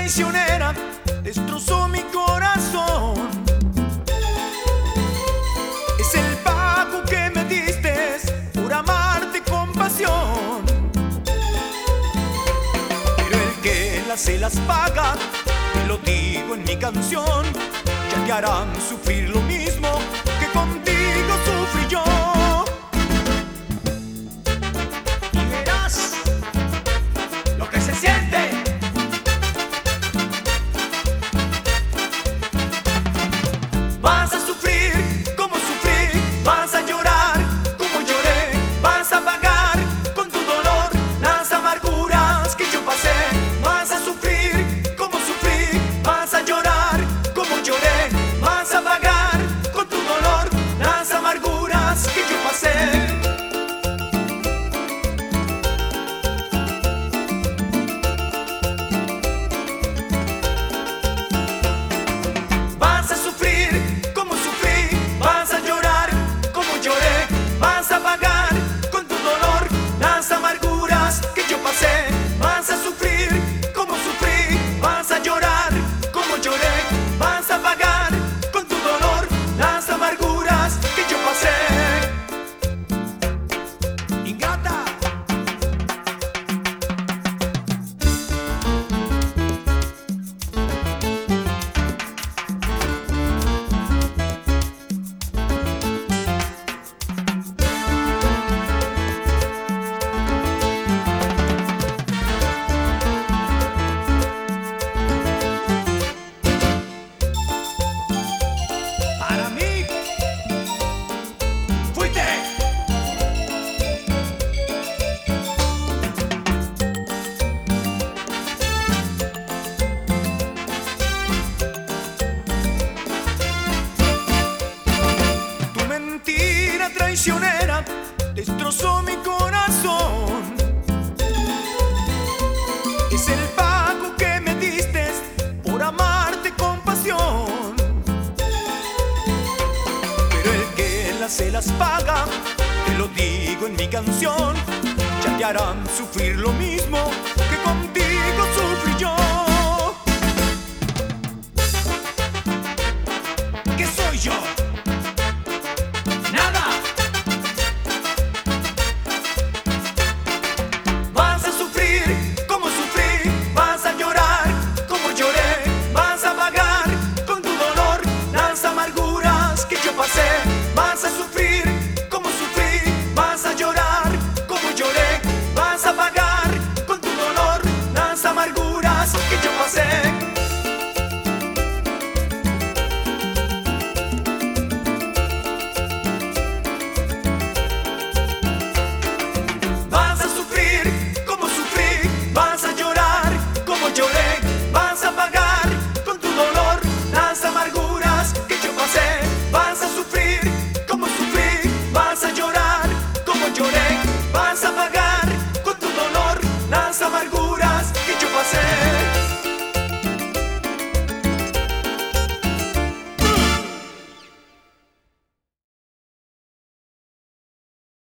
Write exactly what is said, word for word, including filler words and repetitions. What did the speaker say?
traicionera destrozó mi corazón. Es el pago que me diste por amarte con pasión. Pero el que las se las paga, te lo digo en mi canción, ya te harán sufrir lo mismo que contigo sufrí yo. Y verás lo que se siente. Vas a sufrir como sufrí, vas a llorar como lloré, vas a pagar con tu dolor las amarguras que yo pasé. Vas a sufrir como sufrí, vas a llorar como lloré, vas a pagar con tu dolor las amarguras que yo pasé. Vas a sufrir como sufrí, vas a llorar como lloré, vas a pagar con tu dolor las amarguras que yo pasé. Vas a sufrir como sufrí, vas a llorar como lloré, vas a pagar con tu dolor las amarguras que yo pasé. Ingrata. Para mí fuiste. Tu mentira traicionera destrozó mi corazón. Es el pago que me diste por amarte con pasión. Pero el que las se las paga, te lo digo en mi canción, ya te harán sufrir lo mismo que contigo sufrí yo.